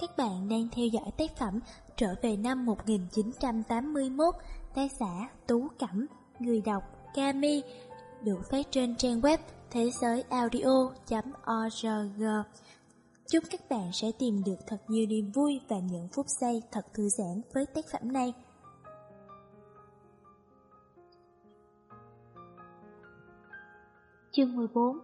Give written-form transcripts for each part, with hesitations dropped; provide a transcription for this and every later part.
Các bạn đang theo dõi tác phẩm Trở về năm 1981, tác giả Tú Cẩm, người đọc Kami, được phát trên trang web thế giới audio.org. Chúc các bạn sẽ tìm được thật nhiều niềm vui và những phút giây thật thư giãn với tác phẩm này. Chương 14.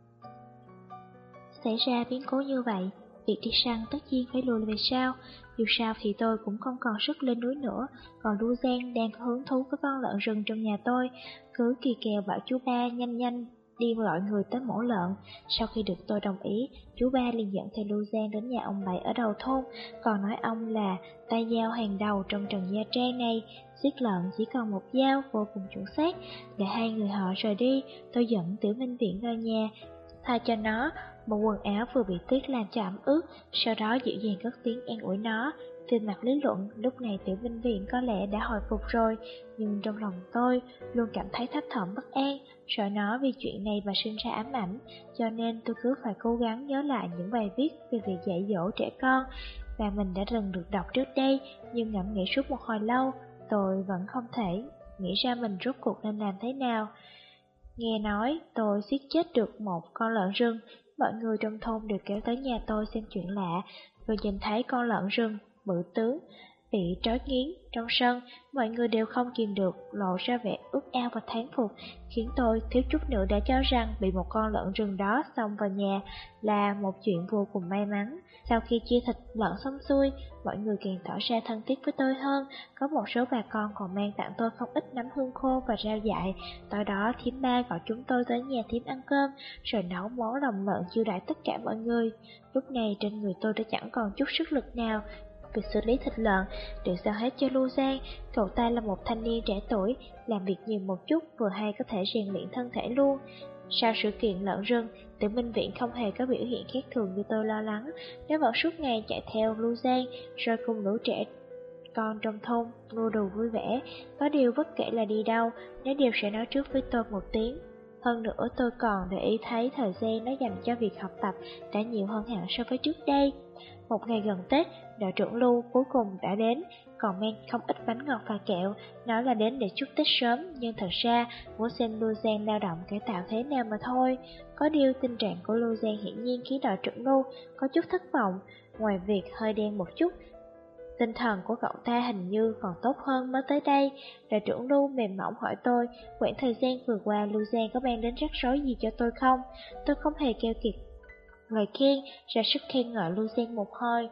Xảy ra biến cố như vậy, việc đi săn tất nhiên phải lùi về sau. Dù sao thì tôi cũng không còn sức lên núi nữa. Còn Lưu Giang đang có hứng thú với con lợn rừng trong nhà tôi, cứ kỳ kèo bảo chú ba nhanh đi gọi người tới mổ lợn. Sau khi được tôi đồng ý, chú ba liền dẫn theo Lưu Giang đến nhà ông Bảy ở đầu thôn, còn nói ông là tay dao hàng đầu trong Trần Gia Trang này. Giết lợn chỉ còn một dao, vô cùng chuẩn xác. Để hai người họ rời đi, tôi dẫn Tiểu Minh Viễn vào nhà, thay cho nó một quần áo vừa bị tuyết làm cho ẩm ướt, sau đó dịu dàng cất tiếng an ủi nó. Về mặt lý luận, lúc này Tiểu Minh Viễn có lẽ đã hồi phục rồi, nhưng trong lòng tôi luôn cảm thấy thấp thỏm bất an, sợ nó vì chuyện này mà sinh ra ám ảnh, cho nên tôi cứ phải cố gắng nhớ lại những bài viết về việc dạy dỗ trẻ con và mình đã từng được đọc trước đây, nhưng ngẫm nghĩ suốt một hồi lâu, tôi vẫn không thể nghĩ ra mình rốt cuộc nên làm thế nào. Nghe nói tôi giết chết được một con lợn rừng, mọi người trong thôn đều kéo tới nhà tôi xem chuyện lạ. Vừa nhìn thấy con lợn rừng bự tướng bị trói nghiến trong sân, mọi người đều không kìm được lộ ra vẻ ước ao và thán phục, khiến tôi thiếu chút nữa đã cho rằng bị một con lợn rừng đó xông vào nhà là một chuyện vô cùng may mắn. Sau khi chia thịt lợn xong xuôi, mọi người càng tỏ ra thân thiết với tôi hơn. Có một số bà con còn mang tặng tôi không ít nấm hương khô và rau dại. Tối đó thím ba gọi chúng tôi tới nhà thím ăn cơm, rồi nấu món lòng lợn chiêu đãi tất cả mọi người. Lúc này trên người tôi đã chẳng còn chút sức lực nào. Việc xử lý thịt lợn đều giao hết cho Lưu Giang. Cậu ta là một thanh niên trẻ tuổi, làm việc nhiều một chút, vừa hay có thể rèn luyện thân thể luôn. Sau sự kiện lợn rừng, Tiểu Minh Viễn không hề có biểu hiện khác thường như tôi lo lắng. Nó vẫn suốt ngày chạy theo Lưu Giang, rồi cùng lũ trẻ con trong thôn nô đùa vui vẻ. Có điều bất kể là đi đâu, nó đều sẽ nói trước với tôi một tiếng. Hơn nữa tôi còn để ý thấy thời gian nó dành cho việc học tập đã nhiều hơn hẳn so với trước đây. Một ngày gần Tết, đội trưởng Lưu cuối cùng đã đến, còn mang không ít bánh ngọt và kẹo, nói là đến để chúc Tết sớm, nhưng thật ra muốn xem Lưu Giang lao động cải tạo thế nào mà thôi. Có điều tình trạng của Lưu Giang hiển nhiên khiến đội trưởng Lưu có chút thất vọng, ngoài việc hơi đen một chút. Tinh thần của cậu ta hình như còn tốt hơn mới tới đây. Đội trưởng Lưu mềm mỏng hỏi tôi, quãng thời gian vừa qua Lưu Giang có mang đến rắc rối gì cho tôi không? Tôi không hề keo kiệt lời khen, ra sức khen ngợi Lưu Giang một hồi.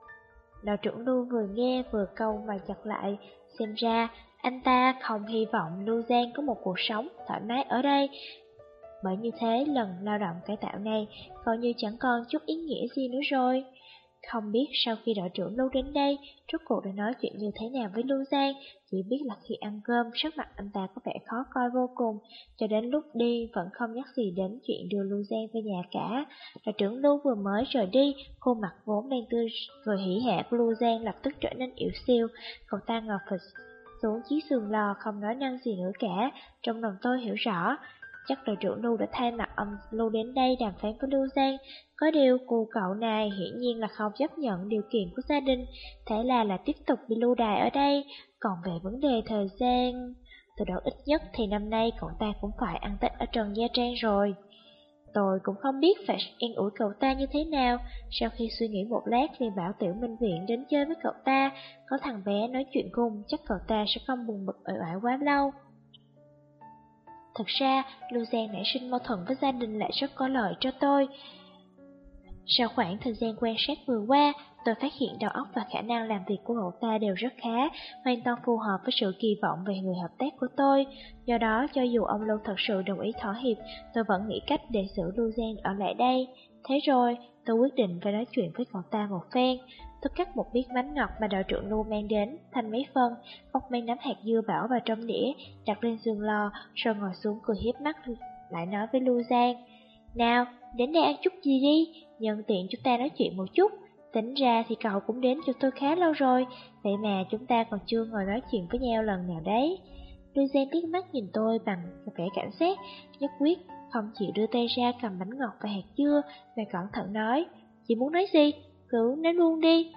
Đội trưởng Lưu vừa nghe vừa câu mà chặt lại, xem ra anh ta không hy vọng Lưu Giang có một cuộc sống thoải mái ở đây. Bởi như thế lần lao động cải tạo này coi như chẳng còn chút ý nghĩa gì nữa rồi. Không biết sau khi đội trưởng Lưu đến đây, rốt cuộc đã nói chuyện như thế nào với Lưu Giang, chỉ biết là khi ăn cơm, sắc mặt anh ta có vẻ khó coi vô cùng, cho đến lúc đi vẫn không nhắc gì đến chuyện đưa Lưu Giang về nhà cả. Đội trưởng Lưu vừa mới rời đi, khuôn mặt vốn đang tươi cười hỉ hả của Lưu Giang lập tức trở nên yếu xiu, cậu ta ngồi phịch xuống chiếc giường lò không nói năng gì nữa cả. Trong lòng tôi hiểu rõ, chắc đội trưởng Lưu đã thay mặt ông Lưu đến đây đàm phán với Lưu Giang. Có điều cô cậu này hiển nhiên là không chấp nhận điều kiện của gia đình, thế là tiếp tục bị lưu đày ở đây. Còn về vấn đề thời gian, tôi đoán ít nhất thì năm nay cậu ta cũng phải ăn Tết ở Trần Gia Trang rồi. Tôi cũng không biết phải an ủi cậu ta như thế nào. Sau khi suy nghĩ một lát liền bảo Tiểu Minh Viễn đến chơi với cậu ta. Có thằng bé nói chuyện cùng, chắc cậu ta sẽ không buồn bực uể oải quá lâu. Thật ra, Lưu Giang nảy sinh mâu thuẫn với gia đình lại rất có lợi cho tôi. Sau khoảng thời gian quan sát vừa qua, tôi phát hiện đầu óc và khả năng làm việc của cậu ta đều rất khá, hoàn toàn phù hợp với sự kỳ vọng về người hợp tác của tôi. Do đó, cho dù ông Lưu thật sự đồng ý thỏa hiệp, tôi vẫn nghĩ cách để giữ Lưu Giang ở lại đây. Thế rồi, tôi quyết định phải nói chuyện với cậu ta một phen. Tôi cắt một miếng bánh ngọt mà đội trưởng Lưu mang đến, thành mấy phân, bóc mấy nắm hạt dưa bảo vào trong đĩa, đặt lên giường lò, rồi ngồi xuống cười hiếp mắt, lại nói với Lưu Giang. Nào, đến đây ăn chút gì đi, nhân tiện chúng ta nói chuyện một chút. Tính ra thì cậu cũng đến cho tôi khá lâu rồi, vậy mà chúng ta còn chưa ngồi nói chuyện với nhau lần nào đấy. Lưu Giang liếc mắt nhìn tôi bằng vẻ cảnh giác, nhất quyết không chịu đưa tay ra cầm bánh ngọt và hạt dưa, và cẩn thận nói, chị muốn nói gì? Cứ nói luôn đi.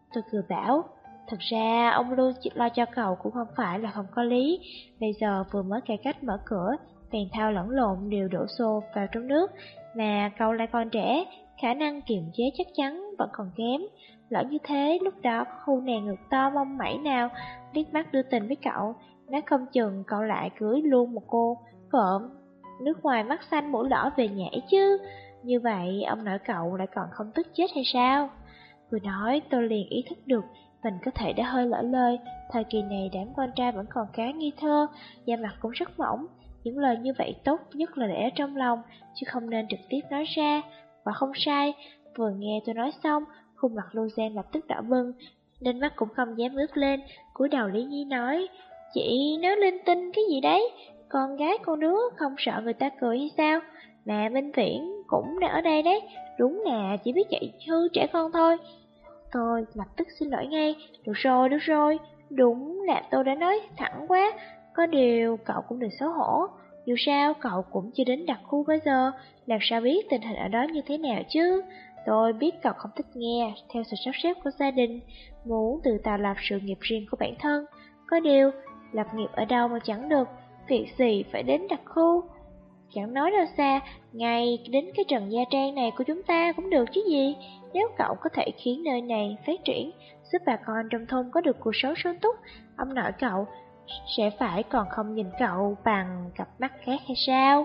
Tôi cười bảo, thật ra ông luôn lo cho cậu cũng không phải là không có lý. Bây giờ vừa mới cải cách mở cửa, tiền thao lẫn lộn đều đổ xô vào trong nước, mà cậu lại còn trẻ, khả năng kiềm chế chắc chắn vẫn còn kém. Lỡ như thế, lúc đó có khu nàng ngực to mong mẩy nào liếc mắt đưa tình với cậu, nói không chừng cậu lại cưới luôn một cô vợ nước ngoài mắt xanh mũi đỏ về nhảy chứ. Như vậy ông nội cậu lại còn không tức chết hay sao? Vừa nói tôi liền ý thức được mình có thể đã hơi lỡ lời. Thời kỳ này đám con trai vẫn còn khá nghi thơ, da mặt cũng rất mỏng. Những lời như vậy tốt nhất là để ở trong lòng, chứ không nên trực tiếp nói ra. Và không sai, vừa nghe tôi nói xong, khuôn mặt Luzen lập tức đỏ bừng, nên mắt cũng không dám ngước lên. Cúi đầu Lý Nhi nói, chị nói linh tinh cái gì đấy? Con gái con đứa không sợ người ta cười hay sao? Mà Minh Viễn cũng đã ở đây đấy, đúng là chỉ biết dạy hư trẻ con thôi. Tôi lập tức xin lỗi ngay, được rồi, đúng là tôi đã nói thẳng quá, có điều cậu cũng đừng xấu hổ, dù sao cậu cũng chưa đến đặc khu bây giờ, làm sao biết tình hình ở đó như thế nào chứ. Tôi biết cậu không thích nghe theo sự sắp xếp của gia đình, muốn tự tạo lập sự nghiệp riêng của bản thân, có điều lập nghiệp ở đâu mà chẳng được, việc gì phải đến đặc khu. Chẳng nói đâu xa, ngay đến cái Trần Gia Trang này của chúng ta cũng được chứ gì. Nếu cậu có thể khiến nơi này phát triển, giúp bà con trong thôn có được cuộc sống sung túc, ông nội cậu sẽ phải còn không nhìn cậu bằng cặp mắt khác hay sao?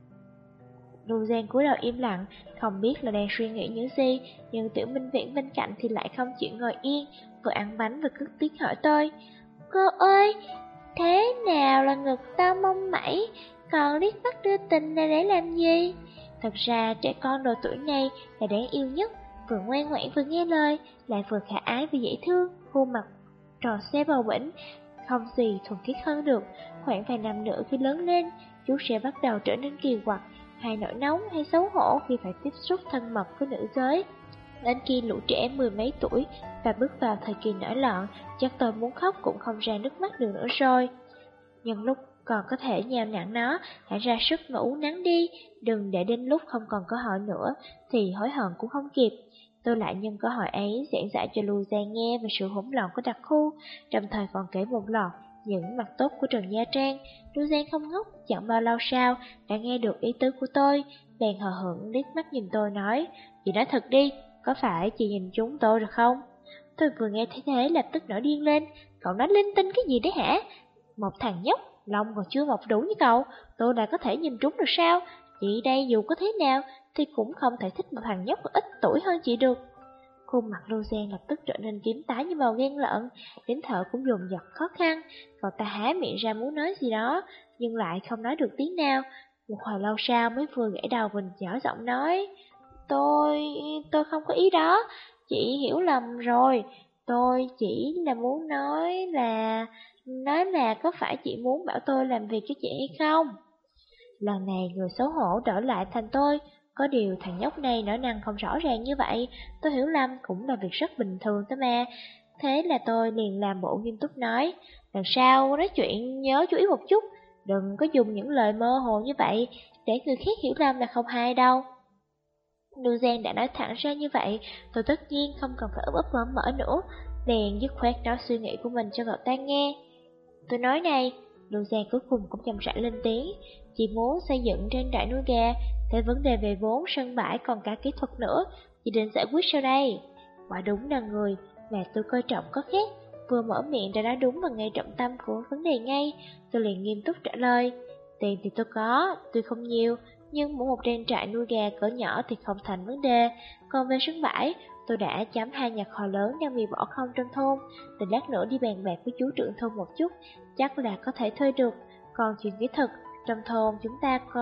Luzen cúi đầu im lặng, không biết là đang suy nghĩ những gì, nhưng Tiểu Minh Viễn bên cạnh thì lại không chịu ngồi yên, vừa ăn bánh vừa cất tiếng hỏi tôi. Cô ơi, thế nào là ngực to mông mẩy, còn liếc mắt đưa tình là để làm gì? Thật ra trẻ con độ tuổi này là đáng yêu nhất, vừa ngoan ngoãn vừa nghe lời, lại vừa khả ái vừa dễ thương, khuôn mặt tròn xe bầu bĩnh, không gì thuần khiết hơn được. Khoảng vài năm nữa khi lớn lên, chú sẽ bắt đầu trở nên kỳ quặc, hay nổi nóng hay xấu hổ khi phải tiếp xúc thân mật với nữ giới. Đến khi lũ trẻ mười mấy tuổi và bước vào thời kỳ nổi loạn, chắc tôi muốn khóc cũng không ra nước mắt được nữa rồi. Nhưng lúc còn có thể nhào nặn nó, hãy ra sức ngủ nắng đi, đừng để đến lúc không còn cơ hội nữa thì hối hận cũng không kịp. Tôi lại nhân cơ hội ấy giảng giải cho Luzen nghe về sự hỗn loạn của đặc khu, đồng thời còn kể một loạt những mặt tốt của Trần Gia Trang. Luzen không ngốc, chẳng bao lâu sau đã nghe được ý tứ của tôi, bèn hờ hững liếc mắt nhìn tôi nói, chị nói thật đi, có phải chị nhìn chúng tôi rồi không? Tôi vừa nghe thấy thế lập tức nổi điên lên, cậu nói linh tinh cái gì đấy hả? Một thằng nhóc, lông còn chưa mọc đủ như cậu, tôi đã có thể nhìn trúng được sao? Chị đây dù có thế nào thì cũng không thể thích một thằng nhóc ít tuổi hơn chị được. Khuôn mặt Luzen lập tức trở nên tím tái như màu gan lợn, đến thở cũng dồn dập khó khăn. Cậu ta há miệng ra muốn nói gì đó, nhưng lại không nói được tiếng nào. Một hồi lâu sau mới vừa gãy đầu mình nhỏ giọng nói, tôi không có ý đó, chị hiểu lầm rồi. Tôi chỉ là muốn nói là có phải chị muốn bảo tôi làm việc cho chị hay không? Lần này người xấu hổ đổi lại thành tôi. Có điều thằng nhóc này nói năng không rõ ràng như vậy, tôi hiểu lầm cũng là việc rất bình thường thôi mà. Thế là tôi liền làm bộ nghiêm túc nói, lần sau nói chuyện nhớ chú ý một chút, đừng có dùng những lời mơ hồ như vậy, để người khác hiểu lầm là không hay đâu. Luzen đã nói thẳng ra như vậy, tôi tất nhiên không cần phải ấp mở mở nữa, liền dứt khoát nói suy nghĩ của mình cho cậu ta nghe. Tôi nói này, Luzen cuối cùng cũng chậm rãi lên tiếng, chị muốn xây dựng trên trại nuôi gà, thế vấn đề về vốn, sân bãi còn cả kỹ thuật nữa, chị định giải quyết sau đây. Quả đúng là người mà tôi coi trọng có khác, vừa mở miệng đã nói đúng vào ngay trọng tâm của vấn đề ngay, tôi liền nghiêm túc trả lời. Tiền thì tôi có, tuy không nhiều, nhưng mỗi một trang trại nuôi gà cỡ nhỏ thì không thành vấn đề. Còn về sân bãi, tôi đã chấm 2 nhà kho lớn đang bị bỏ không trong thôn, để lát nữa đi bàn bạc với chú trưởng thôn một chút, chắc là có thể thuê được. Còn chuyện kỹ thuật, trong thôn chúng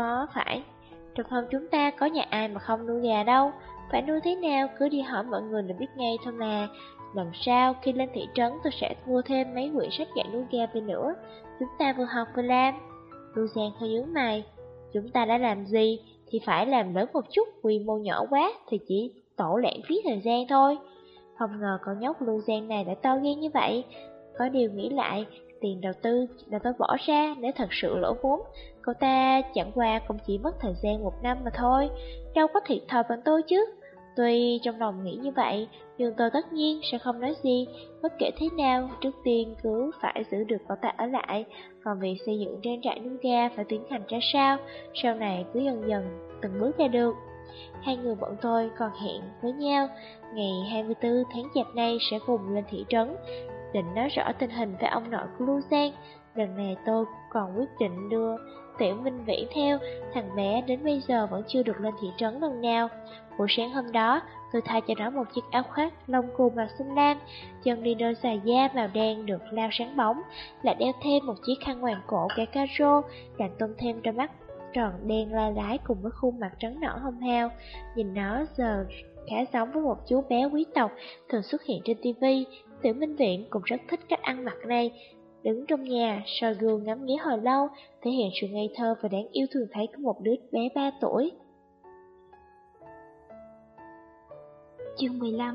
ta có nhà ai mà không nuôi gà đâu, phải nuôi thế nào cứ đi hỏi mọi người là biết ngay thôi mà. Lần sau khi lên thị trấn tôi sẽ mua thêm mấy quyển sách dạy nuôi gà về nữa, chúng ta vừa học vừa làm. Luzen hơi nhướng mày, chúng ta đã làm gì thì phải làm lớn một chút, quy mô nhỏ quá thì chỉ tổ lãng phí thời gian thôi. Không ngờ con nhóc Luzen này lại to gan như vậy. Có điều nghĩ lại, tiền đầu tư là tôi bỏ ra nếu thật sự lỗ vốn, cậu ta chẳng qua cũng chỉ mất thời gian 1 năm mà thôi, đâu có thiệt thòi bằng tôi chứ. Tuy trong lòng nghĩ như vậy, nhưng tôi tất nhiên sẽ không nói gì. Bất kể thế nào, trước tiên cứ phải giữ được cậu ta ở lại. Còn việc xây dựng trang trại núi ga phải tiến hành ra sao, sau này cứ dần dần từng bước ra được. Hai người bọn tôi còn hẹn với nhau ngày 24 tháng Chạp này sẽ cùng lên thị trấn, định nói rõ tình hình với ông nội của Lưu Giang. Lần này tôi còn quyết định đưa Tiểu Minh Viễn theo, thằng bé đến bây giờ vẫn chưa được lên thị trấn lần nào. Buổi sáng hôm đó, tôi thay cho nó một chiếc áo khoác lông cừu màu xanh lam, chân đi đôi giày da màu đen được lau sáng bóng, lại đeo thêm một chiếc khăn quàng cổ kẻ caro, càng tôn thêm đôi mắt tròn đen la lái cùng với khuôn mặt trắng nõn hồng hào. Nhìn nó giờ khá giống với một chú bé quý tộc thường xuất hiện trên tivi. Tiểu Minh Viễn cũng rất thích cách ăn mặc này. Đứng trong nhà, soi gương ngắm nghía hồi lâu, thể hiện sự ngây thơ và đáng yêu thường thấy của một đứa bé 3 tuổi. Chương 15.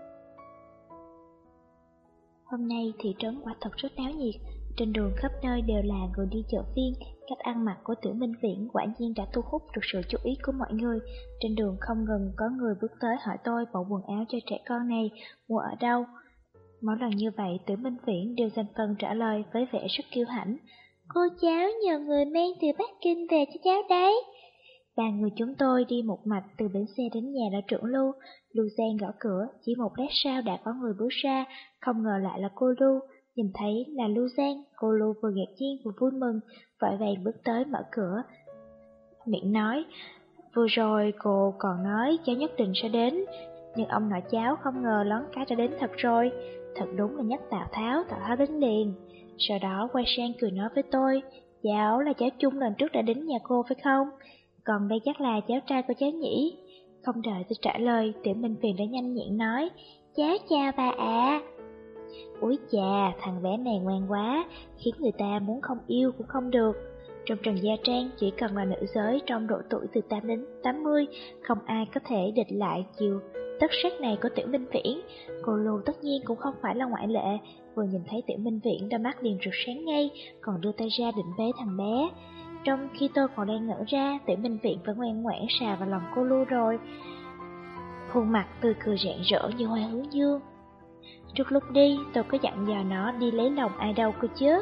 Hôm nay thị trấn quả thật rất náo nhiệt, trên đường khắp nơi đều là người đi chợ phiên. Cách ăn mặc của Tiểu Minh Viễn quả nhiên đã thu hút được sự chú ý của mọi người. Trên đường không ngừng có người bước tới hỏi tôi bộ quần áo cho trẻ con này mua ở đâu. Mỗi lần như vậy, Tiểu Minh Viễn đều dành phần trả lời với vẻ rất kiêu hãnh. Cô cháu nhờ người mang từ Bắc Kinh về cho cháu đấy. Ba người chúng tôi đi một mạch từ bến xe đến nhà đã trưởng Lưu. Lưu Giang gõ cửa, chỉ một lát sau đã có người bước ra, không ngờ lại là cô Lưu. Nhìn thấy là Lưu Giang, cô Lưu vừa ngạc nhiên vừa vui mừng, vội vàng bước tới mở cửa. Miệng nói, vừa rồi cô còn nói cháu nhất định sẽ đến, nhưng ông nội cháu không ngờ lón cá đã đến thật rồi. Thật đúng là nhắc Tào Tháo đến liền. Sau đó quay sang cười nói với tôi, cháu là cháu Chung lần trước đã đến nhà cô phải không? Còn đây chắc là cháu trai của cháu nhỉ? Không đợi tôi trả lời, Tiểu Minh Viễn đã nhanh nhẹn nói, cháu chào bà ạ. Úi chà, thằng bé này ngoan quá, khiến người ta muốn không yêu cũng không được. Trong Trần Gia Trang chỉ cần là nữ giới trong độ tuổi từ 8 đến 80, không ai có thể địch lại chiều tất sắc này của Tiểu Minh Viễn. Cô Lưu tất nhiên cũng không phải là ngoại lệ, vừa nhìn thấy Tiểu Minh Viễn đôi mắt liền rực sáng ngay, còn đưa tay ra định bế thằng bé. Trong khi tôi còn đang ngỡ ra, Tiểu Minh Viễn vẫn ngoan ngoãn xà vào lòng cô Lưu rồi. Khuôn mặt tươi cười rạng rỡ như hoa hướng dương. Trước lúc đi, tôi có dặn dò nó đi lấy lòng ai đâu cơ chứ.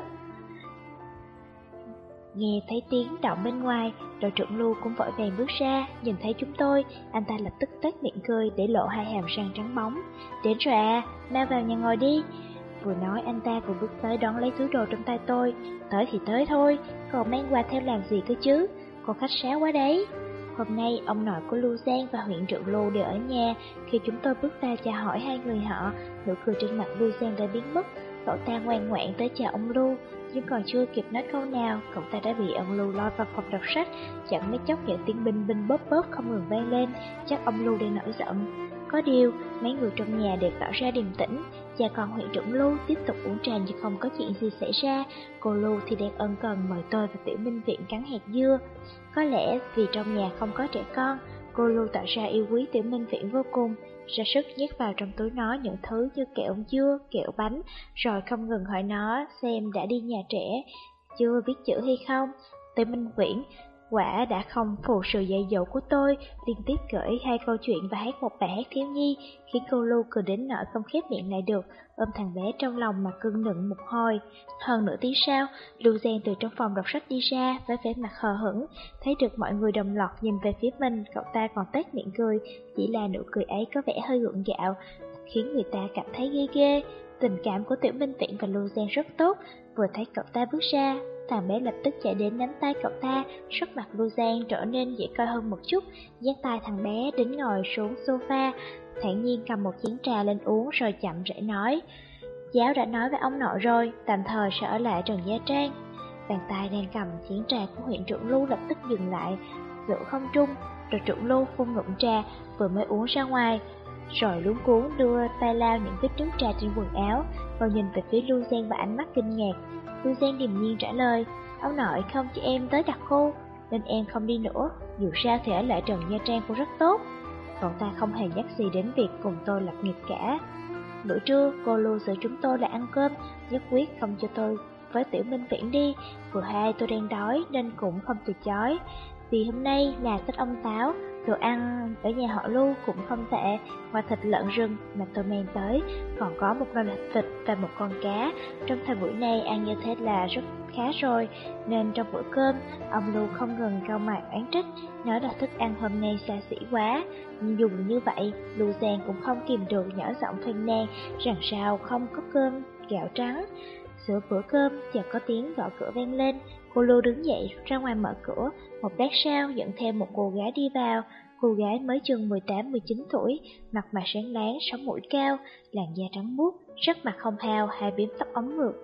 Nghe thấy tiếng động bên ngoài, đội trưởng Lưu cũng vội vàng bước ra, nhìn thấy chúng tôi, anh ta lập tức toét miệng cười để lộ hai hàm răng trắng bóng. Đến rồi à, mau vào nhà ngồi đi. Vừa nói anh ta vừa bước tới đón lấy túi đồ trong tay tôi. Tới thì tới thôi, còn mang quà theo làm gì cơ chứ, cô khách sáo quá đấy. Hôm nay ông nội của Lưu Giang và huyện trưởng Lưu đều ở nhà. Khi chúng tôi bước ra chào hỏi hai người họ, nụ cười trên mặt Lưu Giang đã biến mất. Cậu ta ngoan ngoãn tới chào ông Lưu, nhưng còn chưa kịp nói câu nào, cậu ta đã bị ông Lưu lôi vào phòng đọc sách. Chẳng mấy chốc những tiếng binh binh bóp bóp không ngừng vang lên, chắc ông Lưu đang nổi giận. Có điều, mấy người trong nhà đều tỏ ra điềm tĩnh. Cha con huyện trưởng Lưu tiếp tục uống trà như không có chuyện gì xảy ra. Cô Lưu thì đang ân cần mời tôi và Tiểu Minh Viễn cắn hạt dưa. Có lẽ vì trong nhà không có trẻ con, cô Lưu tỏ ra yêu quý Tiểu Minh Viễn vô cùng, ra sức nhét vào trong túi nó những thứ như kẹo dưa, kẹo bánh, rồi không ngừng hỏi nó xem đã đi nhà trẻ, chưa biết chữ hay không. Tiểu Minh Viễn quả đã không phụ sự dạy dỗ của tôi, liên tiếp gửi hai câu chuyện và hát một bài hát thiếu nhi, khiến cô Lưu cười đến nỗi không khép miệng lại được, ôm thằng bé trong lòng mà cưng nựng một hồi. Hơn nửa tiếng sau, Lưu Giang từ trong phòng đọc sách đi ra với vẻ mặt hờ hững, thấy được mọi người đồng loạt nhìn về phía mình, cậu ta còn toét miệng cười, chỉ là nụ cười ấy có vẻ hơi gượng gạo, khiến người ta cảm thấy ghê ghê. Tình cảm của Tiểu Minh Viễn và Lưu Giang rất tốt, vừa thấy cậu ta bước ra, thằng bé lập tức chạy đến nắm tay cậu ta, sắc mặt Lưu Giang trở nên dễ coi hơn một chút, dắt tay thằng bé đến ngồi xuống sofa, thản nhiên cầm một chén trà lên uống rồi chậm rãi nói, cháu đã nói với ông nội rồi, tạm thời sẽ ở lại Trần Gia Trang. Bàn tay đang cầm chén trà của huyện trưởng Lưu lập tức dừng lại, giữa không trung, rồi trưởng Lưu phun ngụm trà vừa mới uống ra ngoài, rồi luống cuống đưa tay lau những vết nước trà trên quần áo, rồi nhìn về phía Lưu Giang và ánh mắt kinh ngạc. Lưu Giang điềm nhiên trả lời, ông nội không cho em tới đặt cô, nên em không đi nữa, dù sao thì ở lại Trần Nha Trang cũng rất tốt. Cậu ta không hề nhắc gì đến việc cùng tôi lập nghiệp cả. Bữa trưa, cô Lưu sợ chúng tôi là ăn cơm, nhất quyết không cho tôi với Tiểu Minh Viễn đi, vừa hay tôi đang đói nên cũng không từ chối. vì hôm nay là Tết ông Táo, đồ ăn ở nhà họ Lưu cũng không tệ, ngoài thịt lợn rừng mà tôi mang tới, còn có một nồi thịt và một con cá. Trong thời buổi này ăn như thế là rất khá rồi, nên trong bữa cơm, ông Lưu không ngừng cau mày oán trách, nói là thức ăn hôm nay xa xỉ quá. Nhưng dù như vậy, Lưu Giang cũng không kìm được nhỏ giọng phàn nàn rằng sao không có cơm gạo trắng. Giữa bữa cơm, chợt có tiếng gõ cửa vang lên. Cô Lưu đứng dậy ra ngoài mở cửa, một lát sau dẫn theo một cô gái đi vào. Cô gái mới chừng 18-19 tuổi, mặt mày sáng láng, sống mũi cao, làn da trắng muốt, sắc mặt hồng hào, hai bím tóc ống ngược,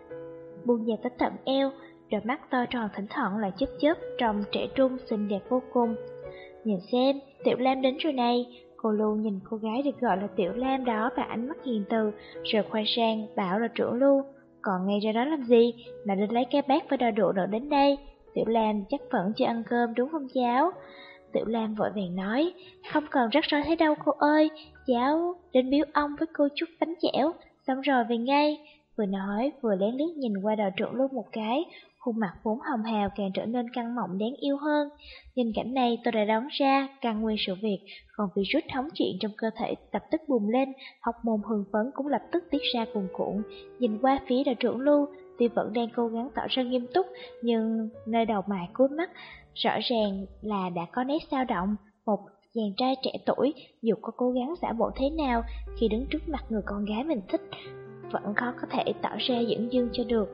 buông da tới tận eo, đôi mắt to tròn thỉnh thoảng lại chớp chớp, trông trẻ trung xinh đẹp vô cùng. Nhìn xem, Tiểu Lam đến rồi này. Cô Lưu nhìn cô gái được gọi là Tiểu Lam đó và ánh mắt hiền từ, rồi khoai sang bảo là trưởng Lưu. Còn ngay ra đó làm gì, mà đến lấy cái bát với đòi đũa nữa đến đây. Tiểu Lam chắc vẫn chưa ăn cơm đúng không cháu? Tiểu Lam vội vàng nói, không còn rắc rối thế đâu cô ơi, cháu đến biếu ông với cô chút bánh chẻo, xong rồi về ngay. Vừa nói vừa lén lút nhìn qua đội trưởng Lưu một cái, khuôn mặt vốn hồng hào càng trở nên căng mọng đáng yêu hơn. Nhìn cảnh này tôi đã đoán ra căn nguyên sự việc, còn virus hóng chuyện trong cơ thể lập tức bùng lên, học môn hưng phấn cũng lập tức tiết ra cuồn cuộn. Nhìn qua phía đội trưởng Lưu, tuy vẫn đang cố gắng tỏ ra nghiêm túc, nhưng nơi đầu mày cuối mắt rõ ràng là đã có nét dao động. Một chàng trai trẻ tuổi, dù có cố gắng giả bộ thế nào, khi đứng trước mặt người con gái mình thích, vẫn khó có thể tỏ ra dửng dưng cho được.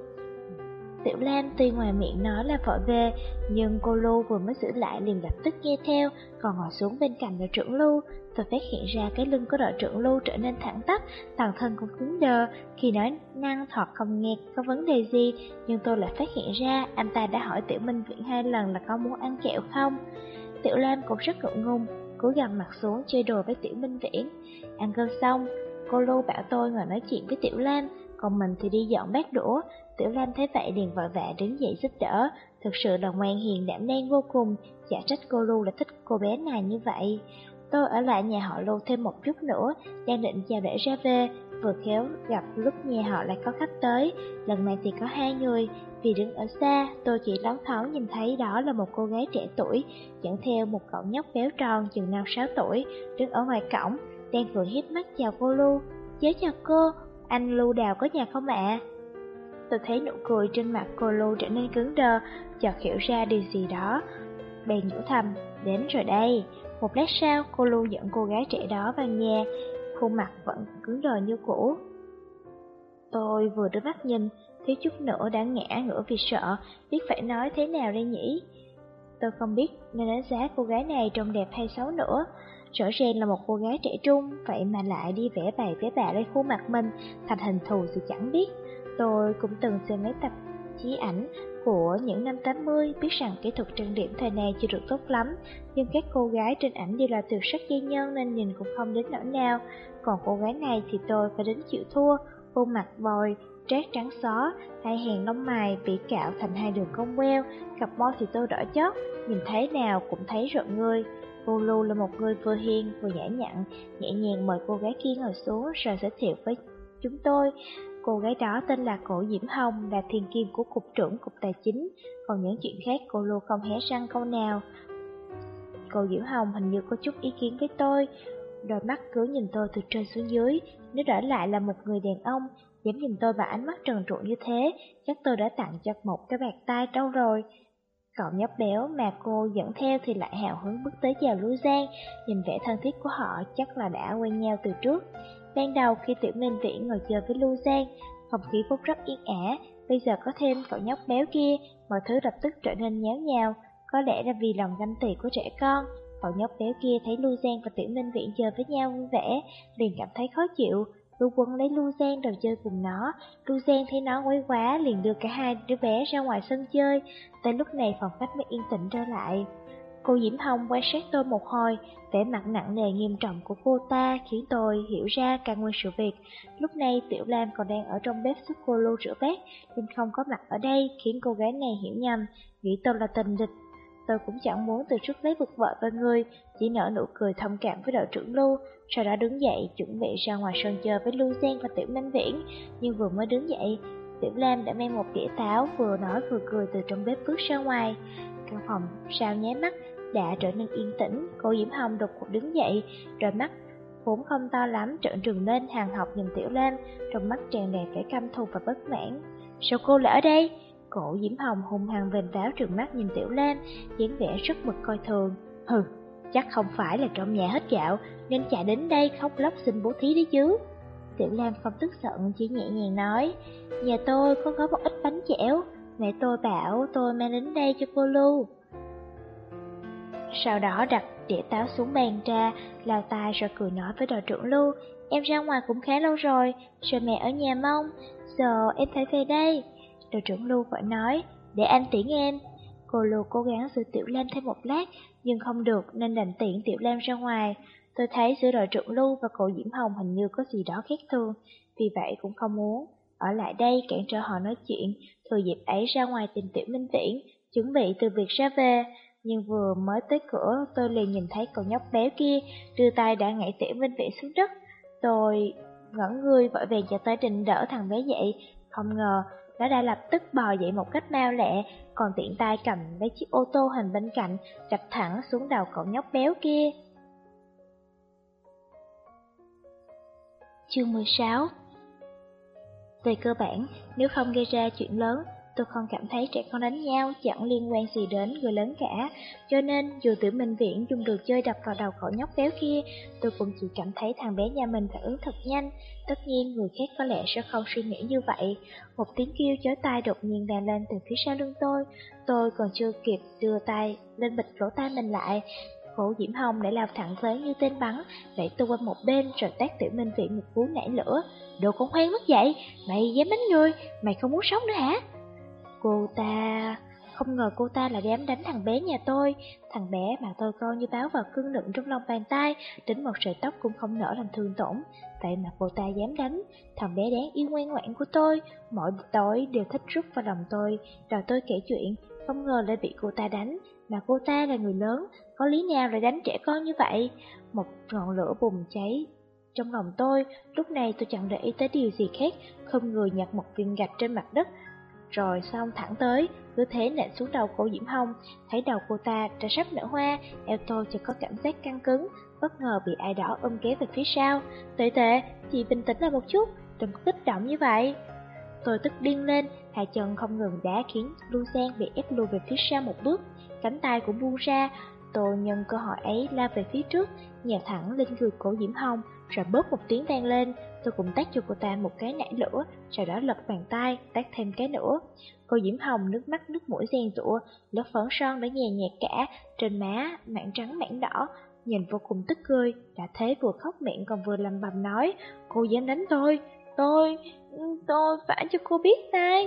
Tiểu Lam tuy ngoài miệng nói là vội về, nhưng cô Lưu vừa mới giữ lại liền lập tức nghe theo, còn ngồi xuống bên cạnh đội trưởng Lưu. Tôi phát hiện ra cái lưng của đội trưởng Lưu trở nên thẳng tắp, toàn thân cũng cứng đờ. Khi nói năng hoặc không nghe có vấn đề gì, nhưng tôi lại phát hiện ra anh ta đã hỏi Tiểu Minh Viễn 2 lần là có muốn ăn kẹo không. Tiểu Lam cũng rất ngượng ngùng, cúi gằm mặt xuống chơi đùa với Tiểu Minh Viễn. Ăn cơm xong, cô Lưu bảo tôi ngồi nói chuyện với Tiểu Lam, còn mình thì đi dọn bát đũa. Tiểu Lam thấy vậy liền vội vã đứng dậy giúp đỡ, thực sự là ngoan hiền đảm đang vô cùng, chả trách cô Lưu lại thích cô bé này như vậy. Tôi ở lại nhà họ Lưu thêm một chút nữa, đang định chào để ra về, vừa khéo gặp lúc nhà họ lại có khách tới, lần này thì có 2 người. Vì đứng ở xa, tôi chỉ loáng thoáng nhìn thấy đó là một cô gái trẻ tuổi, dẫn theo một cậu nhóc béo tròn chừng 5-6 tuổi, đứng ở ngoài cổng, đang vừa hiếp mắt chào cô Lưu. Chế chào cô, anh Lưu Đào có nhà không ạ? Tôi thấy nụ cười trên mặt cô Lưu trở nên cứng đờ, chợt hiểu ra điều gì đó, bèn nhủ thầm, đến rồi đây. Một lát sau, cô Lưu dẫn cô gái trẻ đó vào nhà, khuôn mặt vẫn cứng đờ như cũ. Tôi vừa đưa mắt nhìn, thiếu chút nữa đã ngã ngửa vì sợ, biết phải nói thế nào đây nhỉ? Tôi không biết nên đánh giá cô gái này trông đẹp hay xấu nữa. Rõ ràng là một cô gái trẻ trung, vậy mà lại đi vẽ bày vẽ bạ lên khuôn mặt mình, thành hình thù thì chẳng biết. Tôi cũng từng xem mấy tập chí ảnh của những năm 80, biết rằng kỹ thuật trang điểm thời này chưa được tốt lắm, nhưng các cô gái trên ảnh đều là tuyệt sắc giai nhân nên nhìn cũng không đến nỗi nào. Còn cô gái này thì tôi phải đến chịu thua, khuôn mặt bồi, trát trắng xóa, hai hàng lông mày bị cạo thành 2 đường cong queo, cặp môi thì tô đỏ chót, nhìn thấy nào cũng thấy rợn người. Cô Lưu là một người vừa hiền vừa nhã nhặn, nhẹ nhàng mời cô gái kia ngồi xuống rồi giới thiệu với chúng tôi. Cô gái đó tên là Cổ Diễm Hồng, là thiên kim của cục trưởng cục tài chính, còn những chuyện khác cô Lưu không hé răng câu nào. Cô Diễm Hồng hình như có chút ý kiến với tôi, đôi mắt cứ nhìn tôi từ trên xuống dưới, nếu đổi lại là một người đàn ông, dám nhìn tôi bằng ánh mắt trần trụi như thế, chắc tôi đã tặng cho một cái bạt tay đâu rồi. Cậu nhóc béo mà cô dẫn theo thì lại hào hứng bước tới chào Lưu Giang, nhìn vẻ thân thiết của họ chắc là đã quen nhau từ trước. Ban đầu khi Tiểu Minh Viễn ngồi chơi với Lưu Giang, không khí vốn rất yên ả, bây giờ có thêm cậu nhóc béo kia, mọi thứ lập tức trở nên nháo nhào, có lẽ là vì lòng ganh tị của trẻ con. Cậu nhóc béo kia thấy Lưu Giang và Tiểu Minh Viễn chơi với nhau vui vẻ, liền cảm thấy khó chịu, Lưu Quân lấy Lưu Giang đòi chơi cùng nó. Lưu Giang thấy nó quấy quá liền đưa cả hai đứa bé ra ngoài sân chơi. Tới lúc này phòng khách mới yên tĩnh trở lại. Cô Diễm Hồng quan sát tôi một hồi, vẻ mặt nặng nề nghiêm trọng của cô ta khiến tôi hiểu ra căn nguyên sự việc. Lúc này Tiểu Lam còn đang ở trong bếp giúp cô Lưu rửa bát, nên không có mặt ở đây, khiến cô gái này hiểu nhầm, nghĩ tôi là tình địch. Tôi cũng chẳng muốn từ trước lấy vực vợ vào người, chỉ nở nụ cười thông cảm với đội trưởng Lưu, sau đó đứng dậy chuẩn bị ra ngoài sân chơi với Lưu Giang và Tiểu Minh Viễn. Nhưng vừa mới đứng dậy, Tiểu Lam đã mang một đĩa táo, vừa nói vừa cười từ trong bếp bước ra ngoài. căn phòng sao nháy mắt đã trở nên yên tĩnh. Cô Diễm Hồng đột ngột đứng dậy, đôi mắt vốn không to lắm trợn trừng lên, hàn học nhìn Tiểu Lam, trong mắt tràn đầy vẻ căm thù và bất mãn. Sao cô lại ở đây? Cổ Diễm Hồng hung hăng vênh váo trừng mắt nhìn Tiểu Lam, dáng vẻ rất mực coi thường. Hừ, chắc không phải là trong nhà hết gạo nên chạy đến đây khóc lóc xin bố thí đấy chứ. Tiểu Lam không tức giận, chỉ nhẹ nhàng nói, nhà tôi có một ít bánh chẻo, mẹ tôi bảo tôi mang đến đây cho cô Lưu. Sau đó đặt đĩa táo xuống bàn trà, lao tay rồi cười nói với đội trưởng Lưu, em ra ngoài cũng khá lâu rồi, sợ mẹ ở nhà mong, giờ em phải về đây. Đội trưởng Lưu vội nói, để anh tiễn em. Cô Lưu cố gắng giữ Tiểu Lam thêm một lát, nhưng không được nên đành tiễn Tiểu Lam ra ngoài. Tôi thấy giữa đội trưởng Lưu và cậu Diễm Hồng hình như có gì đó khác thường, vì vậy cũng không muốn ở lại đây cản trở họ nói chuyện, thừa dịp ấy ra ngoài tìm Tiểu Minh Viễn, chuẩn bị từ việc ra về. Nhưng vừa mới tới cửa, tôi liền nhìn thấy cậu nhóc béo kia đưa tay đã ngã Tiểu Minh Viễn xuống đất. Tôi ngẩn người vội vàng chạy tới định đỡ thằng bé dậy, không ngờ nó đã lập tức bò dậy một cách mau lẹ, còn tiện tay cầm lấy chiếc ô tô hình bên cạnh, đập thẳng xuống đầu cậu nhóc béo kia. Chương 16. Về cơ bản, nếu không gây ra chuyện lớn, tôi không cảm thấy trẻ con đánh nhau chẳng liên quan gì đến người lớn cả. Cho nên, dù Tiểu Minh Viễn dùng đồ chơi đập vào đầu cậu nhóc béo kia, tôi cũng chỉ cảm thấy thằng bé nhà mình phản ứng thật nhanh. Tất nhiên, người khác có lẽ sẽ không suy nghĩ như vậy. Một tiếng kêu chói tai đột nhiên vang lên từ phía sau lưng tôi còn chưa kịp đưa tay lên bịt lỗ tai mình lại. Cổ Diễm Hồng đã lao thẳng tới như tên bắn, đẩy tôi qua một bên rồi tát Tiểu Minh Viễn một cú nảy lửa. Đồ con hoang mất dậy, mày dám đánh người, mày không muốn sống nữa hả? Không ngờ cô ta lại dám đánh thằng bé nhà tôi. Thằng bé mà tôi coi như báo vào cưng nựng trong lòng bàn tay, đến một sợi tóc cũng không nỡ làm thương tổn. Vậy mà cô ta dám đánh. Thằng bé đáng yêu ngoan ngoãn của tôi, mỗi tối đều thích rút vào lòng tôi, rồi tôi kể chuyện. Không ngờ lại bị cô ta đánh, mà cô ta là người lớn, có lý nào lại đánh trẻ con như vậy? Một ngọn lửa bùng cháy trong lòng tôi. Lúc này tôi chẳng để ý tới điều gì khác, không người nhặt một viên gạch trên mặt đất, rồi xong thẳng tới, cứ thế nện xuống đầu cô Diễm Hồng. Thấy đầu cô ta đã sắp nở hoa, eo tôi chỉ có cảm giác căng cứng, bất ngờ bị ai đó ôm kéo về phía sau. Tệ, chị bình tĩnh lại một chút, đừng có kích động như vậy. Tôi tức điên lên, hai chân không ngừng đá khiến Lưu Giang bị ép lùi về phía sau một bước, cánh tay cũng buông ra. Tôi nhân cơ hội ấy lao về phía trước, nhào thẳng lên người cổ Diễm Hồng, rồi bóp một tiếng vang lên. Tôi cũng tát cho cô ta một cái nảy lửa, sau đó lật bàn tay, tát thêm cái nữa. Cô Diễm Hồng nước mắt nước mũi giàn giụa, lớp phấn son đã nhè nhạt cả trên má, mảng trắng mảng đỏ, nhìn vô cùng tức cười. Đã thế vừa khóc miệng còn vừa lầm bầm nói, cô dám đánh tôi phải cho cô biết tay.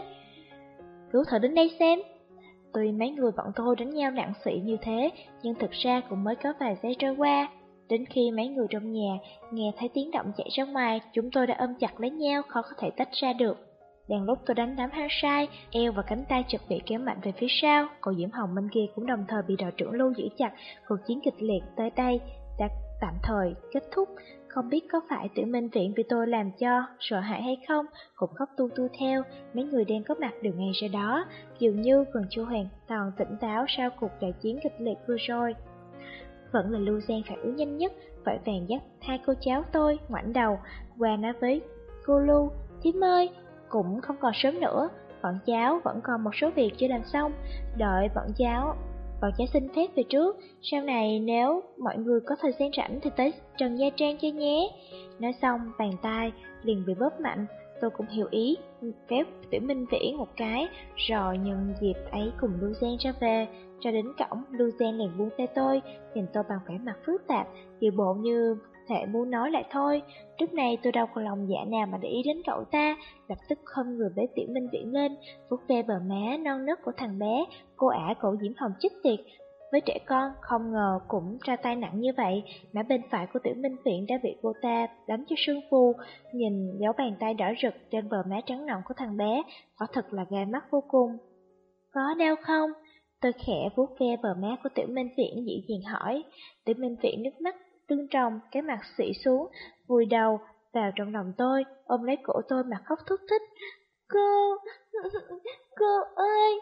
Cứu thử đến đây xem. Tuy mấy người bọn tôi đánh nhau nặng xị như thế, nhưng thực ra cũng mới có vài giây trôi qua. Đến khi mấy người trong nhà nghe thấy tiếng động chạy ra ngoài, chúng tôi đã ôm chặt lấy nhau, khó có thể tách ra được. Đang lúc tôi đánh đấm hăng sai, eo và cánh tay chợt bị kéo mạnh về phía sau. Cô Diễm Hồng bên kia cũng đồng thời bị đội trưởng Lưu giữ chặt. Cuộc chiến kịch liệt tới đây đã tạm thời kết thúc. Không biết có phải Tiểu Minh Viễn bị tôi làm cho sợ hãi hay không, cũng khóc tu theo. Mấy người đang có mặt đều ngay sau đó, dường như còn chưa hoàn toàn tỉnh táo sau cuộc đại chiến kịch liệt vừa rồi. Vẫn là Lưu Giang phản ứng nhanh nhất, vội vàng dắt hai cô cháu tôi ngoảnh đầu qua nói với cô Lưu, thím ơi, cũng không còn sớm nữa, bọn cháu vẫn còn một số việc chưa làm xong, đợi bọn cháu xin phép về trước, sau này nếu mọi người có thời gian rảnh thì tới Trần Gia Trang chơi nhé. Nói xong, bàn tay liền bị bóp mạnh. Tôi cũng hiểu ý, kéo Tiểu Minh Viễn một cái, rồi nhân dịp ấy cùng Lưu Giang ra về. Ra đến cổng, Lưu Giang liền buông tay tôi, nhìn tôi bằng vẻ mặt phức tạp, dự bộ như thể muốn nói lại thôi. Lúc này tôi đâu còn lòng dạ nào mà để ý đến cậu ta, lập tức không người bế Tiểu Minh Viễn lên, vuốt ve bờ má non nớt của thằng bé. Cô ả cậu Diễm Hồng chết tiệt, với trẻ con không ngờ cũng ra tay nặng như vậy. Má bên phải của Tiểu Minh Viễn đã bị cô ta đánh cho sưng phù, nhìn dấu bàn tay đỏ rực trên bờ má trắng nõn của thằng bé, quả thật là gai mắt vô cùng. Có đau không? Tôi khẽ vuốt ve bờ má của Tiểu Minh Viễn dịu dàng hỏi. Tiểu Minh Viễn nước mắt tương tròng, cái mặt xị xuống, vùi đầu vào trong lòng tôi, ôm lấy cổ tôi mà khóc thút thít. Cô ơi!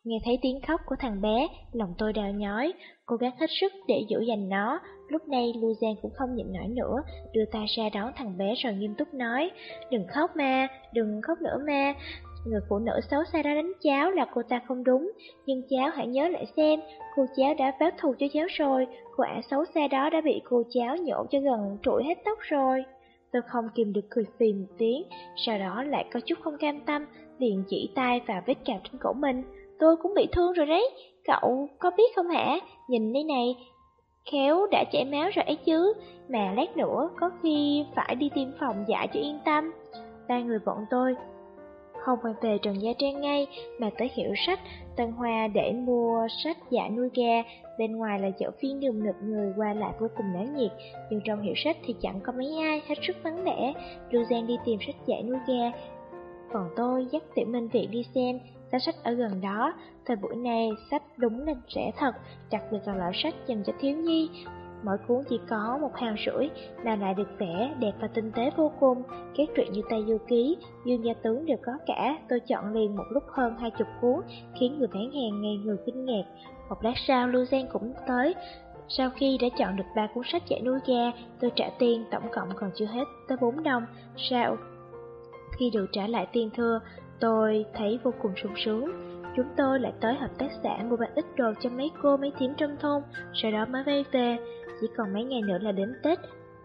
Nghe thấy tiếng khóc của thằng bé, lòng tôi đau nhói, cố gắng hết sức để dỗ dành nó. Lúc này Lưu Giang cũng không nhịn nổi nữa, đưa tay ra đón thằng bé rồi nghiêm túc nói, đừng khóc mà, đừng khóc nữa mà. Người phụ nữ xấu xa đó đánh cháu là cô ta không đúng, nhưng cháu hãy nhớ lại xem, cô cháu đã báo thù cho cháu rồi, cô ả xấu xa đó đã bị cô cháu nhổ cho gần trụi hết tóc rồi. Tôi không kìm được cười phì một tiếng, sau đó lại có chút không cam tâm, liền chỉ tay vào vết cào trên cổ mình. Tôi cũng bị thương rồi đấy, cậu có biết không hả? Nhìn đây này, khéo đã chảy máu rồi ấy chứ, mà lát nữa có khi phải đi tiêm phòng dại cho yên tâm. Ba người bọn tôi không quay về Trần Gia Trang ngay, mà tới hiệu sách Tân Hoa để mua sách dạy nuôi gà. Bên ngoài là chợ phiên nườm nượp người qua lại vô cùng náo nhiệt, nhưng trong hiệu sách thì chẳng có mấy ai, hết sức vắng vẻ. Lưu Giang đi tìm sách dạy nuôi gà, còn tôi dắt Tiểu Minh Viện đi xem giá sách ở gần đó. Thời buổi này sách đúng là rẻ thật, đặc biệt là loại sách dành cho thiếu nhi. Mỗi cuốn chỉ có 1,5 đồng mà lại được vẽ đẹp và tinh tế vô cùng. Các truyện như Tây Du Ký, Dương Gia Tướng đều có cả. Tôi chọn liền một lúc hơn 20 cuốn, khiến người bán hàng ngây người kinh ngạc. Một lát sau Lưu Giang cũng tới. Sau khi đã chọn được 3 cuốn sách dạy nuôi gà, tôi trả tiền, tổng cộng còn chưa hết tới 4 đồng. Sau khi được trả lại tiền thừa, tôi thấy vô cùng sung sướng. Chúng tôi lại tới hợp tác xã mua bán ít đồ cho mấy cô mấy thím trong thôn, sau đó mới vay về. Chỉ còn mấy ngày nữa là đến Tết.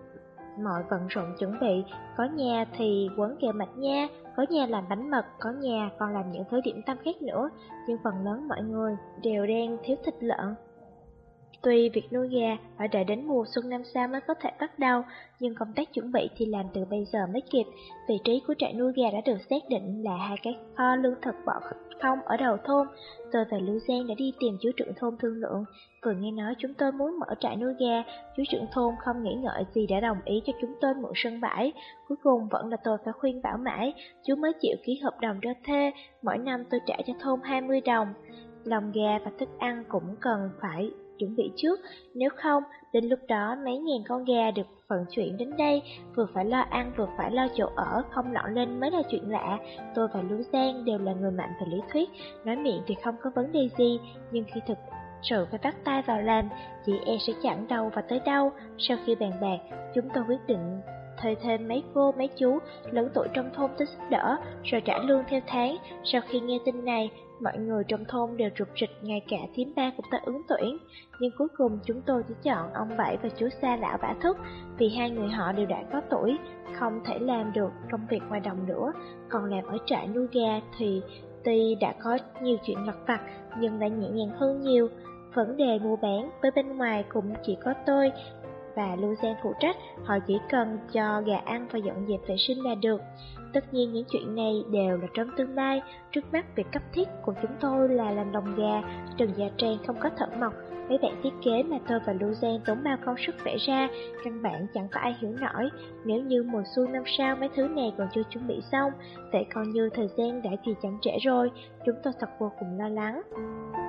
Mọi bận rộn chuẩn bị, có nhà thì quấn kẹo mạch nha, có nhà làm bánh mật, có nhà còn làm những thứ điểm tâm khác nữa, nhưng phần lớn mọi người đều đang thiếu thịt lợn. Tuy việc nuôi gà phải đợi đến mùa xuân năm sau mới có thể bắt đầu, nhưng công tác chuẩn bị thì làm từ bây giờ mới kịp. Vị trí của trại nuôi gà đã được xác định là 2 cái kho lương thực bỏ không ở đầu thôn. Tôi và Lưu Giang đã đi tìm chú trưởng thôn thương lượng. Vừa nghe nói chúng tôi muốn mở trại nuôi gà, chú trưởng thôn không nghĩ ngợi gì đã đồng ý cho chúng tôi mượn sân bãi. Cuối cùng vẫn là tôi phải khuyên bảo mãi, chú mới chịu ký hợp đồng cho thuê. Mỗi năm tôi trả cho thôn 20 đồng. Lòng gà và thức ăn cũng cần phải chuẩn bị trước, nếu không, đến lúc đó mấy ngàn con gà được vận chuyển đến đây, vừa phải lo ăn vừa phải lo chỗ ở, không lọn lên mới là chuyện lạ. Tôi và Lưu Giang đều là người mạnh về lý thuyết, nói miệng thì không có vấn đề gì, nhưng khi thực sự phải bắt tay vào làm, chị e sẽ chẳng đâu và tới đâu. Sau khi bàn bạc, chúng tôi quyết định thuê thêm mấy cô, mấy chú lớn tuổi trong thôn tới giúp đỡ, rồi trả lương theo tháng. Sau khi nghe tin này, mọi người trong thôn đều rục rịch, ngay cả thím ba cũng tới ứng tuyển. Nhưng cuối cùng chúng tôi chỉ chọn ông Bảy và chú Sa lão Bả Thúc, vì hai người họ đều đã có tuổi, không thể làm được công việc ngoài đồng nữa. Còn làm ở trại nuôi gà thì tuy đã có nhiều chuyện lặt vặt, nhưng lại nhẹ nhàng hơn nhiều. Vấn đề mua bán với bên ngoài cũng chỉ có tôi và Lưu Giang phụ trách, họ chỉ cần cho gà ăn và dọn dẹp vệ sinh là được. Tất nhiên những chuyện này đều là trong tương lai, trước mắt việc cấp thiết của chúng tôi là làm lồng gà. Trần Gia Trang không có thợ mộc, mấy bạn thiết kế mà tôi và Lưu Giang tốn bao công sức vẽ ra, căn bản chẳng có ai hiểu nổi. Nếu như mùa xuân năm sau mấy thứ này còn chưa chuẩn bị xong, vậy coi như thời gian đã kỳ chậm trễ rồi, chúng tôi thật vô cùng lo lắng.